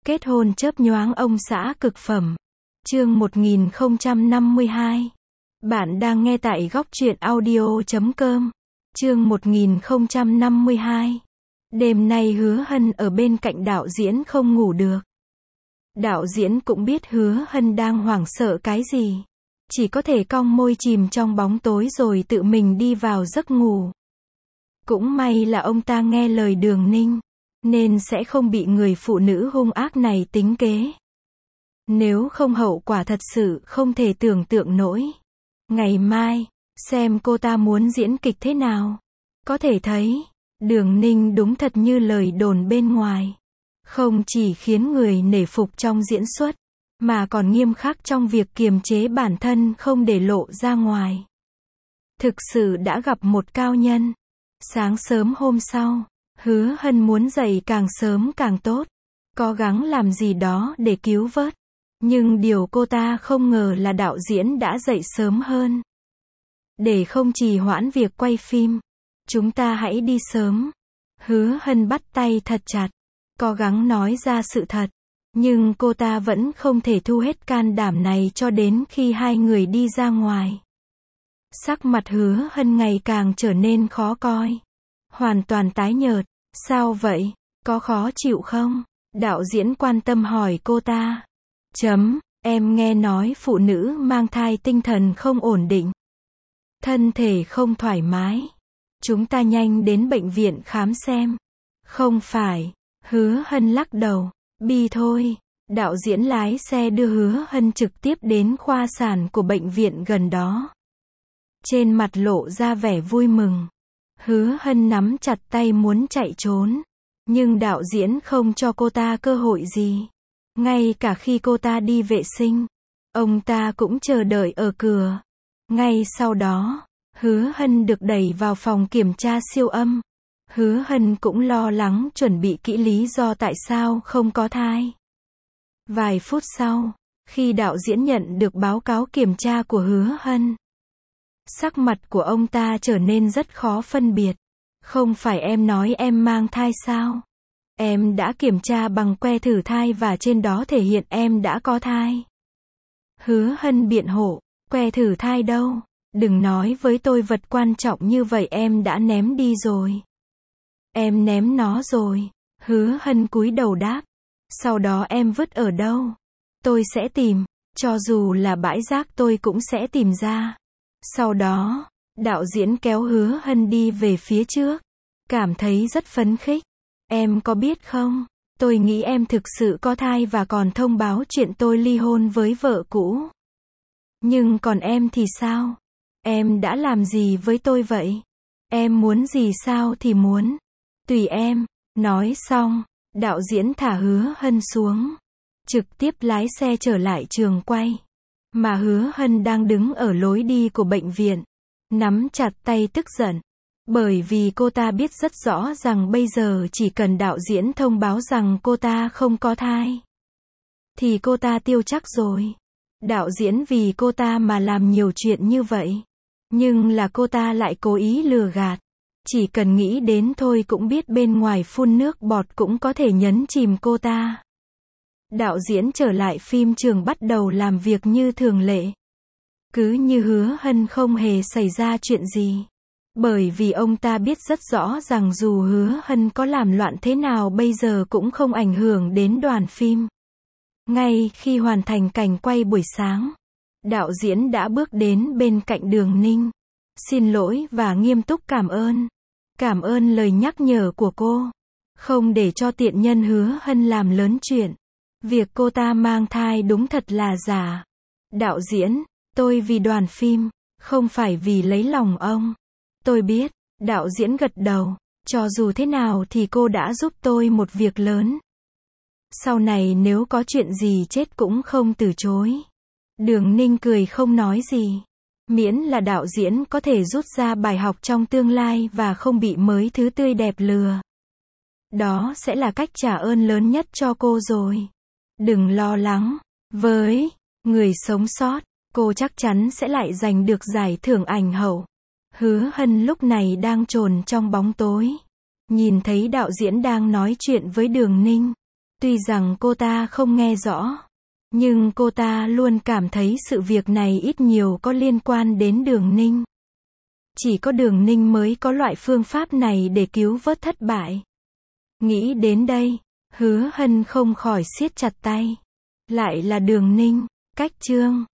Kết hôn chớp nhoáng ông xã cực phẩm. Chương 1052. Bạn đang nghe tại góc truyện audio.com. Chương 1052. Đêm nay Hứa Hân ở bên cạnh đạo diễn không ngủ được. Đạo diễn cũng biết Hứa Hân đang hoảng sợ cái gì. Chỉ có thể cong môi chìm trong bóng tối rồi tự mình đi vào giấc ngủ. Cũng may là ông ta nghe lời Đường Ninh, nên sẽ không bị người phụ nữ hung ác này tính kế. Nếu không hậu quả thật sự không thể tưởng tượng nổi. Ngày mai, xem cô ta muốn diễn kịch thế nào. Có thể thấy, Đường Ninh đúng thật như lời đồn bên ngoài. Không chỉ khiến người nể phục trong diễn xuất, mà còn nghiêm khắc trong việc kiềm chế bản thân không để lộ ra ngoài. Thực sự đã gặp một cao nhân. Sáng sớm hôm sau, Hứa Hân muốn dậy càng sớm càng tốt, cố gắng làm gì đó để cứu vớt. Nhưng điều cô ta không ngờ là đạo diễn đã dậy sớm hơn. Để không trì hoãn việc quay phim, chúng ta hãy đi sớm. Hứa Hân bắt tay thật chặt, cố gắng nói ra sự thật. Nhưng cô ta vẫn không thể thu hết can đảm này cho đến khi hai người đi ra ngoài. Sắc mặt Hứa Hân ngày càng trở nên khó coi. Hoàn toàn tái nhợt. Sao vậy? Có khó chịu không? Đạo diễn quan tâm hỏi cô ta. Em nghe nói phụ nữ mang thai tinh thần không ổn định. Thân thể không thoải mái. Chúng ta nhanh đến bệnh viện khám xem. Không phải. Hứa Hân lắc đầu. Bi thôi. Đạo diễn lái xe đưa Hứa Hân trực tiếp đến khoa sản của bệnh viện gần đó. Trên mặt lộ ra vẻ vui mừng. Hứa Hân nắm chặt tay muốn chạy trốn. Nhưng đạo diễn không cho cô ta cơ hội gì. Ngay cả khi cô ta đi vệ sinh, ông ta cũng chờ đợi ở cửa. Ngay sau đó, Hứa Hân được đẩy vào phòng kiểm tra siêu âm. Hứa Hân cũng lo lắng chuẩn bị kỹ lý do tại sao không có thai. Vài phút sau, khi đạo diễn nhận được báo cáo kiểm tra của Hứa Hân, sắc mặt của ông ta trở nên rất khó phân biệt. Không phải em nói em mang thai sao? Em đã kiểm tra bằng que thử thai và trên đó thể hiện em đã có thai. Hứa Hân biện hộ, que thử thai đâu? Đừng nói với tôi vật quan trọng như vậy em đã ném đi rồi. Em ném nó rồi. Hứa Hân cúi đầu đáp. Sau đó em vứt ở đâu? Tôi sẽ tìm, cho dù là bãi rác tôi cũng sẽ tìm ra. Sau đó, đạo diễn kéo Hứa Hân đi về phía trước. Cảm thấy rất phấn khích. Em có biết không, tôi nghĩ em thực sự có thai và còn thông báo chuyện tôi ly hôn với vợ cũ. Nhưng còn em thì sao? Em đã làm gì với tôi vậy? Em muốn gì sao thì muốn. Tùy em. Nói xong, đạo diễn thả Hứa Hân xuống. Trực tiếp lái xe trở lại trường quay. Mà Hứa Hân đang đứng ở lối đi của bệnh viện. Nắm chặt tay tức giận. Bởi vì cô ta biết rất rõ rằng bây giờ chỉ cần đạo diễn thông báo rằng cô ta không có thai, thì cô ta tiêu chắc rồi. Đạo diễn vì cô ta mà làm nhiều chuyện như vậy. Nhưng là cô ta lại cố ý lừa gạt. Chỉ cần nghĩ đến thôi cũng biết bên ngoài phun nước bọt cũng có thể nhấn chìm cô ta. Đạo diễn trở lại phim trường bắt đầu làm việc như thường lệ. Cứ như Hứa Hân không hề xảy ra chuyện gì. Bởi vì ông ta biết rất rõ rằng dù Hứa Hân có làm loạn thế nào bây giờ cũng không ảnh hưởng đến đoàn phim. Ngay khi hoàn thành cảnh quay buổi sáng, đạo diễn đã bước đến bên cạnh Đường Ninh. Xin lỗi và nghiêm túc cảm ơn. Cảm ơn lời nhắc nhở của cô. Không để cho tiện nhân Hứa Hân làm lớn chuyện. Việc cô ta mang thai đúng thật là giả. Đạo diễn, tôi vì đoàn phim, không phải vì lấy lòng ông. Tôi biết, đạo diễn gật đầu, cho dù thế nào thì cô đã giúp tôi một việc lớn. Sau này nếu có chuyện gì chết cũng không từ chối. Đường Ninh cười không nói gì. Miễn là đạo diễn có thể rút ra bài học trong tương lai và không bị mới thứ tươi đẹp lừa. Đó sẽ là cách trả ơn lớn nhất cho cô rồi. Đừng lo lắng. Với người sống sót, cô chắc chắn sẽ lại giành được giải thưởng ảnh hậu. Hứa Hân lúc này đang chồn trong bóng tối. Nhìn thấy đạo diễn đang nói chuyện với Đường Ninh. Tuy rằng cô ta không nghe rõ, nhưng cô ta luôn cảm thấy sự việc này ít nhiều có liên quan đến Đường Ninh. Chỉ có Đường Ninh mới có loại phương pháp này để cứu vớt thất bại. Nghĩ đến đây, Hứa Hân không khỏi siết chặt tay. Lại là Đường Ninh, cách chương